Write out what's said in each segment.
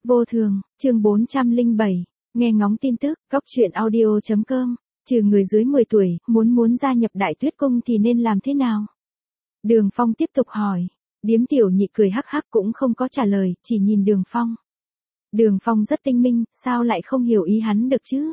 Vô thường, chương 407, nghe ngóng tin tức, góc truyện audio.com, trừ người dưới 10 tuổi, muốn gia nhập Đại Tuyết Cung thì nên làm thế nào? Đường Phong tiếp tục hỏi, Điếm Tiểu Nhị cười hắc hắc cũng không có trả lời, chỉ nhìn Đường Phong. Đường Phong rất tinh minh, sao lại không hiểu ý hắn được chứ?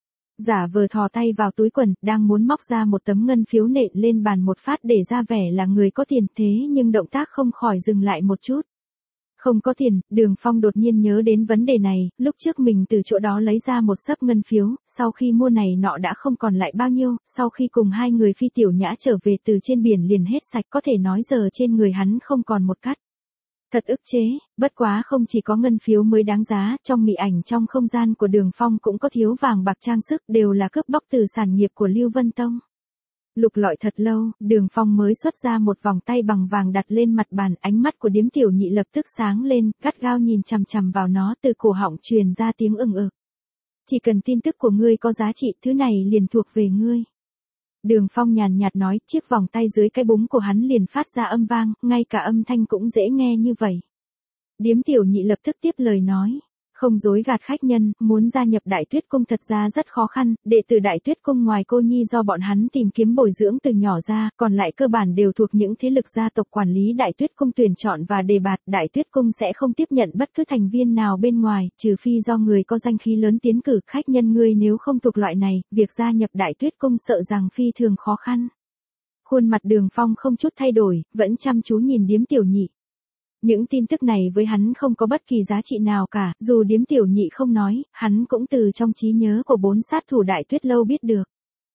Giả vờ thò tay vào túi quần, đang muốn móc ra một tấm ngân phiếu nện lên bàn một phát để ra vẻ là người có tiền, thế nhưng động tác không khỏi dừng lại một chút. Không có tiền, Đường Phong đột nhiên nhớ đến vấn đề này, lúc trước mình từ chỗ đó lấy ra một xấp ngân phiếu, sau khi mua này nọ đã không còn lại bao nhiêu, sau khi cùng hai người Phi Tiểu Nhã trở về từ trên biển liền hết sạch, có thể nói giờ trên người hắn không còn một cắt. Thật ức chế, bất quá không chỉ có ngân phiếu mới đáng giá, trong mị ảnh trong không gian của Đường Phong cũng có thiếu vàng bạc trang sức, đều là cướp bóc từ sản nghiệp của Lưu Vân Tông. Lục lọi thật lâu, Đường Phong mới xuất ra một vòng tay bằng vàng đặt lên mặt bàn, ánh mắt của Điếm Tiểu Nhị lập tức sáng lên, gắt gao nhìn chằm chằm vào nó, từ cổ họng truyền ra tiếng ừng ực. Chỉ cần tin tức của ngươi có giá trị, thứ này liền thuộc về ngươi. Đường Phong nhàn nhạt nói, chiếc vòng tay dưới cái búng của hắn liền phát ra âm vang, ngay cả âm thanh cũng dễ nghe như vậy. Điếm Tiểu Nhị lập tức tiếp lời nói, không dối gạt khách nhân, muốn gia nhập Đại Tuyết Cung thật ra rất khó khăn, đệ tử Đại Tuyết Cung ngoài cô nhi do bọn hắn tìm kiếm bồi dưỡng từ nhỏ ra, còn lại cơ bản đều thuộc những thế lực gia tộc quản lý Đại Tuyết Cung tuyển chọn và đề bạt, Đại Tuyết Cung sẽ không tiếp nhận bất cứ thành viên nào bên ngoài, trừ phi do người có danh khí lớn tiến cử, khách nhân ngươi nếu không thuộc loại này, việc gia nhập Đại Tuyết Cung sợ rằng phi thường khó khăn. Khuôn mặt Đường Phong không chút thay đổi, vẫn chăm chú nhìn Điếm Tiểu Nhị. Những tin tức này với hắn không có bất kỳ giá trị nào cả, dù Điếm Tiểu Nhị không nói, hắn cũng từ trong trí nhớ của 4 sát thủ Đại Tuyết Lâu biết được.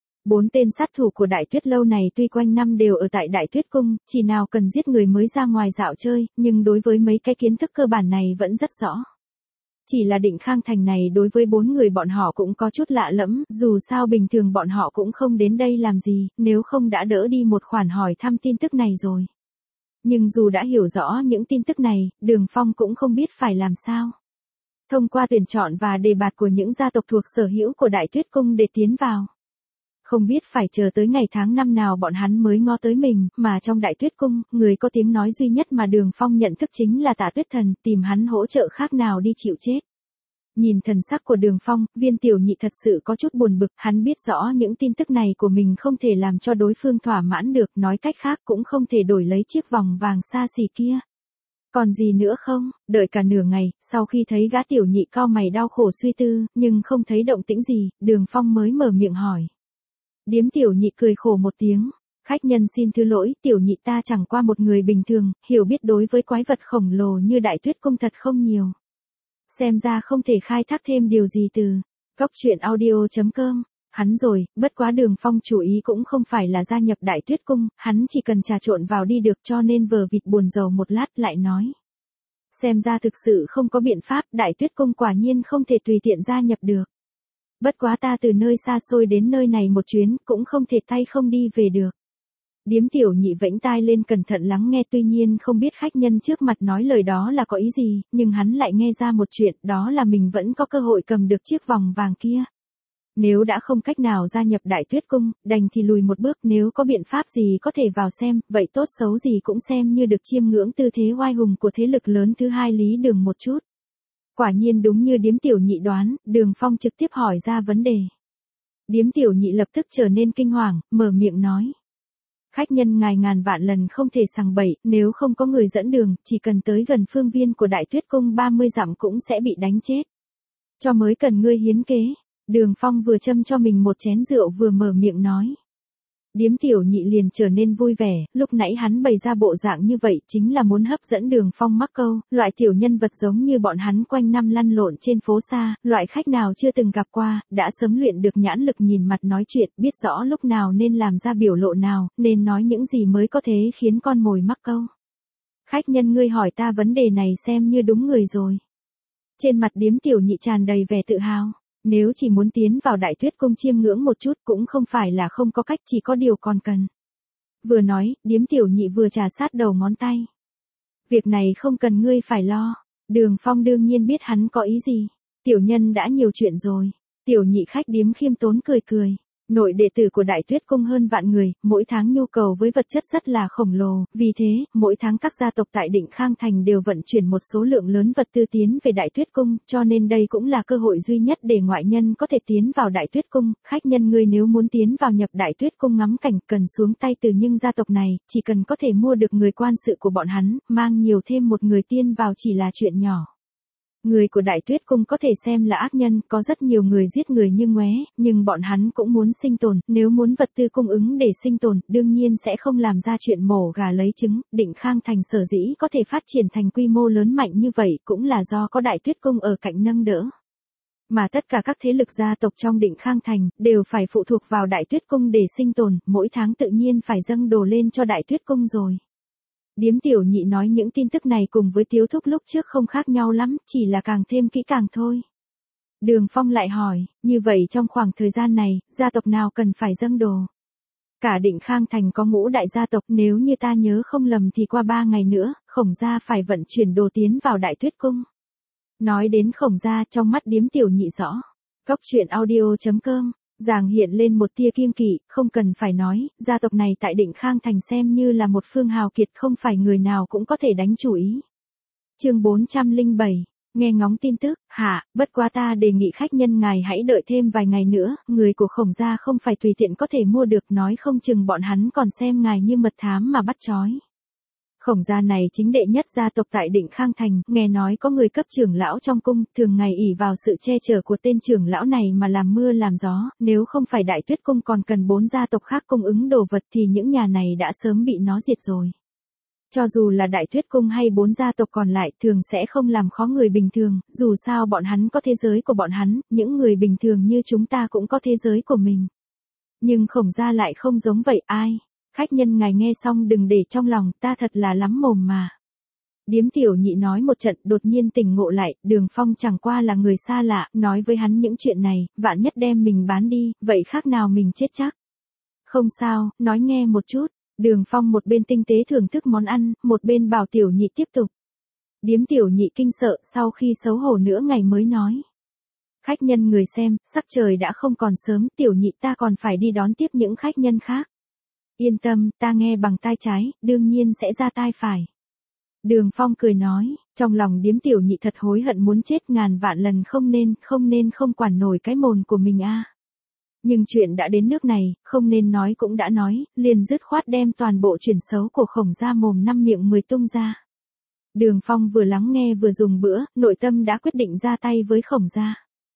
4 tên sát thủ của Đại Tuyết Lâu này tuy quanh năm đều ở tại Đại Tuyết Cung, chỉ nào cần giết người mới ra ngoài dạo chơi, nhưng đối với mấy cái kiến thức cơ bản này vẫn rất rõ. Chỉ là Định Khang Thành này đối với 4 người bọn họ cũng có chút lạ lẫm, dù sao bình thường bọn họ cũng không đến đây làm gì, nếu không đã đỡ đi một khoản hỏi thăm tin tức này rồi. Nhưng dù đã hiểu rõ những tin tức này, Đường Phong cũng không biết phải làm sao. Thông qua tuyển chọn và đề bạt của những gia tộc thuộc sở hữu của Đại Tuyết Cung để tiến vào. Không biết phải chờ tới ngày tháng năm nào bọn hắn mới ngó tới mình, mà trong Đại Tuyết Cung, người có tiếng nói duy nhất mà Đường Phong nhận thức chính là Tạ Tuyết Thần, tìm hắn hỗ trợ khác nào đi chịu chết. Nhìn thần sắc của Đường Phong, Viên Tiểu Nhị thật sự có chút buồn bực, hắn biết rõ những tin tức này của mình không thể làm cho đối phương thỏa mãn được, nói cách khác cũng không thể đổi lấy chiếc vòng vàng xa xỉ kia. Còn gì nữa không? Đợi cả nửa ngày, sau khi thấy gã Tiểu Nhị cau mày đau khổ suy tư, nhưng không thấy động tĩnh gì, Đường Phong mới mở miệng hỏi. Điếm Tiểu Nhị cười khổ một tiếng. Khách nhân xin thứ lỗi, Tiểu Nhị ta chẳng qua một người bình thường, hiểu biết đối với quái vật khổng lồ như Đại Tuyết Cung thật không nhiều. Xem ra không thể khai thác thêm điều gì từ góc truyện audio.com. Hắn rồi, bất quá Đường Phong chủ ý cũng không phải là gia nhập Đại Tuyết Cung, hắn chỉ cần trà trộn vào đi được, cho nên vờ vịt buồn rầu một lát lại nói. Xem ra thực sự không có biện pháp, Đại Tuyết Cung quả nhiên không thể tùy tiện gia nhập được. Bất quá ta từ nơi xa xôi đến nơi này một chuyến, cũng không thể tay không đi về được. Điếm Tiểu Nhị vẫy tai lên cẩn thận lắng nghe, tuy nhiên không biết khách nhân trước mặt nói lời đó là có ý gì, nhưng hắn lại nghe ra một chuyện, đó là mình vẫn có cơ hội cầm được chiếc vòng vàng kia. Nếu đã không cách nào gia nhập Đại Tuyết Cung, đành thì lùi một bước, nếu có biện pháp gì có thể vào xem, vậy tốt xấu gì cũng xem như được chiêm ngưỡng tư thế oai hùng của thế lực lớn thứ hai Lý Đường một chút. Quả nhiên đúng như Điếm Tiểu Nhị đoán, Đường Phong trực tiếp hỏi ra vấn đề. Điếm Tiểu Nhị lập tức trở nên kinh hoàng, mở miệng nói. Khách nhân ngài ngàn vạn lần không thể sằng bậy, nếu không có người dẫn đường, chỉ cần tới gần phương viên của Đại Tuyết Cung 30 dặm cũng sẽ bị đánh chết. Cho mới cần ngươi hiến kế. Đường Phong vừa châm cho mình một chén rượu vừa mở miệng nói. Điếm Tiểu Nhị liền trở nên vui vẻ, lúc nãy hắn bày ra bộ dạng như vậy chính là muốn hấp dẫn Đường Phong mắc câu, loại tiểu nhân vật giống như bọn hắn quanh năm lăn lộn trên phố xa, loại khách nào chưa từng gặp qua, đã sớm luyện được nhãn lực nhìn mặt nói chuyện, biết rõ lúc nào nên làm ra biểu lộ nào, nên nói những gì mới có thể khiến con mồi mắc câu. Khách nhân ngươi hỏi ta vấn đề này xem như đúng người rồi. Trên mặt Điếm Tiểu Nhị tràn đầy vẻ tự hào. Nếu chỉ muốn tiến vào Đại Tuyết Cung chiêm ngưỡng một chút cũng không phải là không có cách, chỉ có điều còn cần. Vừa nói, Điếm Tiểu Nhị vừa trà sát đầu ngón tay. Việc này không cần ngươi phải lo. Đường Phong đương nhiên biết hắn có ý gì. Tiểu nhân đã nhiều chuyện rồi. Tiểu Nhị khách Điếm khiêm tốn cười cười. Nội đệ tử của Đại Tuyết Cung hơn vạn người, mỗi tháng nhu cầu với vật chất rất là khổng lồ, vì thế, mỗi tháng các gia tộc tại Định Khang Thành đều vận chuyển một số lượng lớn vật tư tiến về Đại Tuyết Cung, cho nên đây cũng là cơ hội duy nhất để ngoại nhân có thể tiến vào Đại Tuyết Cung. Khách nhân ngươi nếu muốn tiến vào nhập Đại Tuyết Cung ngắm cảnh cần xuống tay từ nhưng gia tộc này, chỉ cần có thể mua được người quan sự của bọn hắn, mang nhiều thêm một người tiên vào chỉ là chuyện nhỏ. Người của Đại Tuyết Cung có thể xem là ác nhân, có rất nhiều người giết người như ngoé, nhưng bọn hắn cũng muốn sinh tồn, nếu muốn vật tư cung ứng để sinh tồn, đương nhiên sẽ không làm ra chuyện mổ gà lấy trứng. Định Khang Thành sở dĩ có thể phát triển thành quy mô lớn mạnh như vậy cũng là do có Đại Tuyết Cung ở cạnh nâng đỡ. Mà tất cả các thế lực gia tộc trong Định Khang Thành đều phải phụ thuộc vào Đại Tuyết Cung để sinh tồn, mỗi tháng tự nhiên phải dâng đồ lên cho Đại Tuyết Cung rồi. Điếm Tiểu Nhị nói những tin tức này cùng với Tiếu Thúc lúc trước không khác nhau lắm, chỉ là càng thêm kỹ càng thôi. Đường Phong lại hỏi, như vậy trong khoảng thời gian này, gia tộc nào cần phải dâng đồ? Cả Định Khang Thành có ngũ đại gia tộc, nếu như ta nhớ không lầm thì qua 3 ngày nữa, Khổng gia phải vận chuyển đồ tiến vào Đại Tuyết Cung. Nói đến Khổng gia trong mắt Điếm Tiểu Nhị rõ. Cốc truyện audio.com Giàng hiện lên một tia kiêng kỵ, không cần phải nói, gia tộc này tại Định Khang Thành xem như là một phương hào kiệt không phải người nào cũng có thể đánh chủ ý. Chương 407, nghe ngóng tin tức, bất quá ta đề nghị khách nhân ngài hãy đợi thêm vài ngày nữa, người của Khổng gia không phải tùy tiện có thể mua được, nói không chừng bọn hắn còn xem ngài như mật thám mà bắt trói. Khổng gia này chính đệ nhất gia tộc tại Định Khang Thành, nghe nói có người cấp trưởng lão trong cung, thường ngày ỷ vào sự che chở của tên trưởng lão này mà làm mưa làm gió, nếu không phải Đại Tuyết Cung còn cần 4 gia tộc khác cung ứng đồ vật thì những nhà này đã sớm bị nó diệt rồi. Cho dù là Đại Tuyết Cung hay 4 gia tộc còn lại thường sẽ không làm khó người bình thường, dù sao bọn hắn có thế giới của bọn hắn, những người bình thường như chúng ta cũng có thế giới của mình. Nhưng Khổng gia lại không giống vậy ai. Khách nhân ngài nghe xong đừng để trong lòng, ta thật là lắm mồm mà. Điếm Tiểu Nhị nói một trận đột nhiên tỉnh ngộ lại, Đường Phong chẳng qua là người xa lạ, nói với hắn những chuyện này, vạn nhất đem mình bán đi, vậy khác nào mình chết chắc. Không sao, nói nghe một chút. Đường Phong một bên tinh tế thưởng thức món ăn, một bên bảo Tiểu Nhị tiếp tục. Điếm Tiểu Nhị kinh sợ, sau khi xấu hổ nửa ngày mới nói. Khách nhân người xem, sắc trời đã không còn sớm, Tiểu Nhị ta còn phải đi đón tiếp những khách nhân khác. Yên tâm, ta nghe bằng tai trái, đương nhiên sẽ ra tai phải. Đường Phong cười nói, trong lòng Điếm Tiểu Nhị thật hối hận muốn chết ngàn vạn lần không nên không quản nổi cái mồm của mình a. Nhưng chuyện đã đến nước này, không nên nói cũng đã nói, liền dứt khoát đem toàn bộ chuyện xấu của Khổng gia mồm 5 miệng 10 tung ra. Đường Phong vừa lắng nghe vừa dùng bữa, nội tâm đã quyết định ra tay với Khổng gia.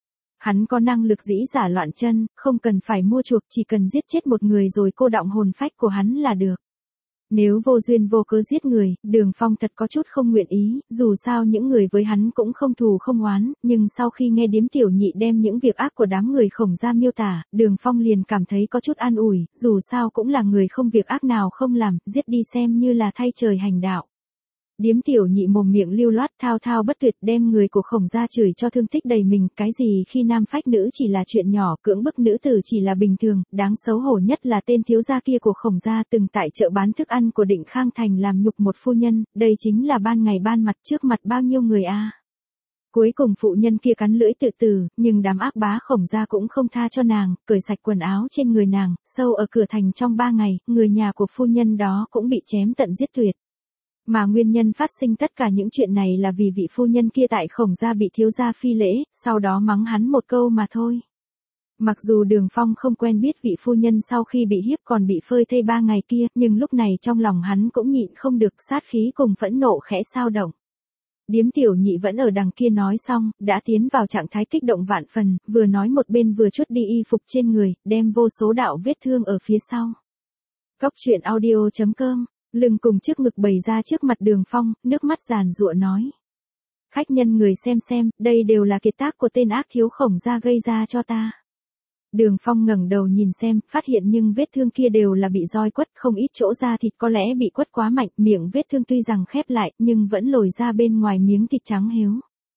Hắn có năng lực dĩ giả loạn chân, không cần phải mua chuộc, chỉ cần giết chết một người rồi cô đọng hồn phách của hắn là được. Nếu vô duyên vô cớ giết người, Đường Phong thật có chút không nguyện ý, dù sao những người với hắn cũng không thù không oán, nhưng sau khi nghe Điếm Tiểu Nhị đem những việc ác của đám người Khổng gia miêu tả, Đường Phong liền cảm thấy có chút an ủi, dù sao cũng là người không việc ác nào không làm, giết đi xem như là thay trời hành đạo. Điếm Tiểu Nhị mồm miệng lưu loát thao thao bất tuyệt đem người của Khổng gia chửi cho thương tích đầy mình, cái gì khi nam phách nữ chỉ là chuyện nhỏ, cưỡng bức nữ tử chỉ là bình thường, đáng xấu hổ nhất là tên thiếu gia kia của Khổng gia từng tại chợ bán thức ăn của Định Khang Thành làm nhục một phu nhân, đây chính là ban ngày ban mặt trước mặt bao nhiêu người a. Cuối cùng phụ nhân kia cắn lưỡi tự tử, nhưng đám ác bá Khổng gia cũng không tha cho nàng, cởi sạch quần áo trên người nàng, sâu ở cửa thành trong 3 ngày, người nhà của phu nhân đó cũng bị chém tận giết tuyệt. Mà nguyên nhân phát sinh tất cả những chuyện này là vì vị phu nhân kia tại Khổng gia bị thiếu gia phi lễ, sau đó mắng hắn một câu mà thôi. Mặc dù Đường Phong không quen biết vị phu nhân sau khi bị hiếp còn bị phơi thây 3 ngày kia, nhưng lúc này trong lòng hắn cũng nhịn không được, sát khí cùng phẫn nộ khẽ xao động. Điếm Tiểu Nhị vẫn ở đằng kia nói xong, đã tiến vào trạng thái kích động vạn phần, vừa nói một bên vừa chốt đi y phục trên người, đem vô số đạo vết thương ở phía sau. Cốc truyện audio.com Lưng cùng trước ngực bày ra trước mặt Đường Phong, nước mắt giàn giụa nói. Khách nhân người xem, đây đều là kiệt tác của tên ác thiếu Khổng gia gây ra cho ta. Đường Phong ngẩng đầu nhìn xem, phát hiện nhưng vết thương kia đều là bị roi quất, không ít chỗ da thịt có lẽ bị quất quá mạnh, miệng vết thương tuy rằng khép lại, nhưng vẫn lồi ra bên ngoài miếng thịt trắng héo.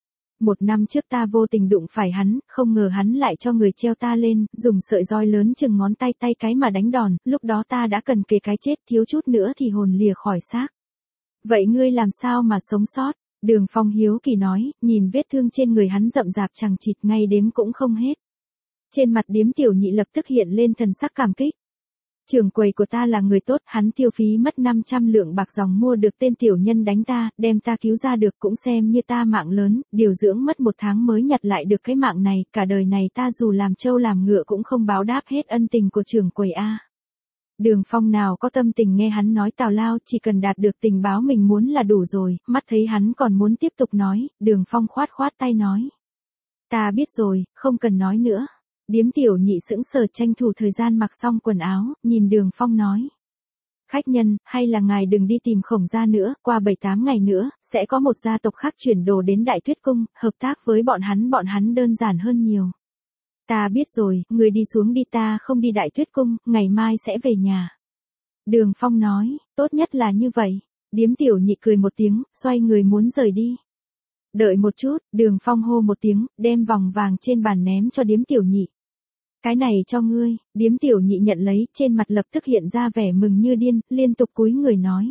1 năm trước ta vô tình đụng phải hắn, không ngờ hắn lại cho người treo ta lên, dùng sợi roi lớn chừng ngón tay cái mà đánh đòn, lúc đó ta đã cần kề cái chết, thiếu chút nữa thì hồn lìa khỏi xác. Vậy ngươi làm sao mà sống sót? Đường Phong hiếu kỳ nói, nhìn vết thương trên người hắn rậm rạp chằng chịt ngay đếm cũng không hết. Trên mặt Điếm Tiểu Nhị lập tức hiện lên thần sắc cảm kích. Trưởng quầy của ta là người tốt, hắn tiêu phí mất 500 lượng bạc dòng mua được tên tiểu nhân đánh ta, đem ta cứu ra được cũng xem như ta mạng lớn, điều dưỡng mất 1 tháng mới nhặt lại được cái mạng này, cả đời này ta dù làm trâu làm ngựa cũng không báo đáp hết ân tình của trưởng quầy a. Đường Phong nào có tâm tình nghe hắn nói tào lao, chỉ cần đạt được tình báo mình muốn là đủ rồi, mắt thấy hắn còn muốn tiếp tục nói, Đường Phong khoát khoát tay nói. Ta biết rồi, không cần nói nữa. Điếm Tiểu Nhị sững sờ tranh thủ thời gian mặc xong quần áo, nhìn Đường Phong nói. Khách nhân, hay là ngài đừng đi tìm Khổng gia nữa, qua 7-8 ngày nữa, sẽ có một gia tộc khác chuyển đồ đến Đại Tuyết Cung, hợp tác với bọn hắn đơn giản hơn nhiều. Ta biết rồi, người đi xuống đi, ta không đi Đại Tuyết Cung, ngày mai sẽ về nhà. Đường Phong nói, tốt nhất là như vậy. Điếm Tiểu Nhị cười một tiếng, xoay người muốn rời đi. Đợi một chút, Đường Phong hô một tiếng, đem vòng vàng trên bàn ném cho Điếm Tiểu Nhị. Cái này cho ngươi. Điếm Tiểu Nhị nhận lấy, trên mặt lập tức hiện ra vẻ mừng như điên, liên tục cúi người nói.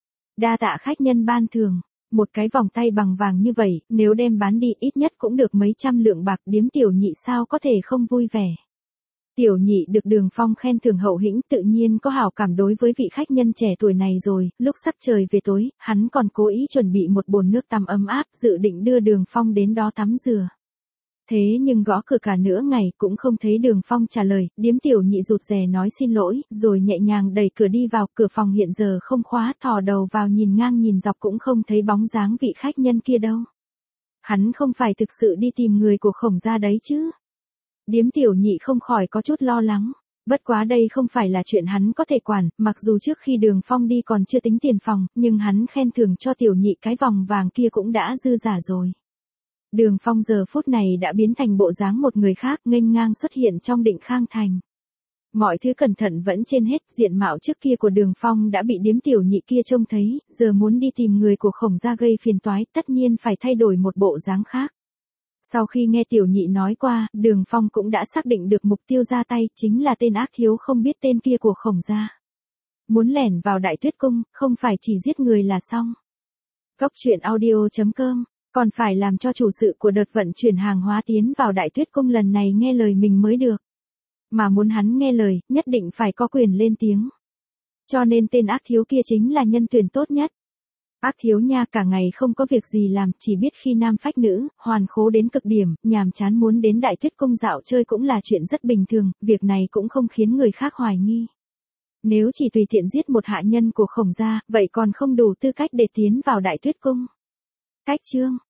Đa tạ khách nhân ban thưởng. Một cái vòng tay bằng vàng như vậy, nếu đem bán đi ít nhất cũng được mấy trăm lượng bạc, Điếm Tiểu Nhị sao có thể không vui vẻ. Tiểu Nhị được Đường Phong khen thưởng hậu hĩnh, tự nhiên có hảo cảm đối với vị khách nhân trẻ tuổi này rồi, lúc sắp trời về tối, hắn còn cố ý chuẩn bị một bồn nước tắm ấm áp, dự định đưa Đường Phong đến đó tắm rửa. Thế nhưng gõ cửa cả nửa ngày cũng không thấy Đường Phong trả lời, Điếm Tiểu Nhị rụt rè nói xin lỗi, rồi nhẹ nhàng đẩy cửa đi vào, cửa phòng hiện giờ không khóa, thò đầu vào nhìn ngang nhìn dọc cũng không thấy bóng dáng vị khách nhân kia đâu. Hắn không phải thực sự đi tìm người của Khổng gia đấy chứ? Điếm Tiểu Nhị không khỏi có chút lo lắng. Bất quá đây không phải là chuyện hắn có thể quản, mặc dù trước khi Đường Phong đi còn chưa tính tiền phòng, nhưng hắn khen thưởng cho Tiểu Nhị cái vòng vàng kia cũng đã dư giả rồi. Đường Phong giờ phút này đã biến thành bộ dáng một người khác, nghênh ngang xuất hiện trong Định Khang thành. Mọi thứ cẩn thận vẫn trên hết, diện mạo trước kia của Đường Phong đã bị Điếm Tiểu Nhị kia trông thấy, giờ muốn đi tìm người của Khổng gia gây phiền toái, tất nhiên phải thay đổi một bộ dáng khác. Sau khi nghe Tiểu Nhị nói qua, Đường Phong cũng đã xác định được mục tiêu ra tay, chính là tên ác thiếu không biết tên kia của Khổng gia. Muốn lẻn vào Đại Tuyết Cung, không phải chỉ giết người là xong. Cốc truyện audio.com, còn phải làm cho chủ sự của đợt vận chuyển hàng hóa tiến vào Đại Tuyết Cung lần này nghe lời mình mới được. Mà muốn hắn nghe lời, nhất định phải có quyền lên tiếng. Cho nên tên ác thiếu kia chính là nhân tuyển tốt nhất. Ác thiếu nha, cả ngày không có việc gì làm, chỉ biết khi nam phách nữ, hoàn khố đến cực điểm, nhàm chán, muốn đến Đại Tuyết Cung dạo chơi cũng là chuyện rất bình thường, việc này cũng không khiến người khác hoài nghi. Nếu chỉ tùy tiện giết một hạ nhân của Khổng gia, vậy còn không đủ tư cách để tiến vào Đại Tuyết Cung. Cách chương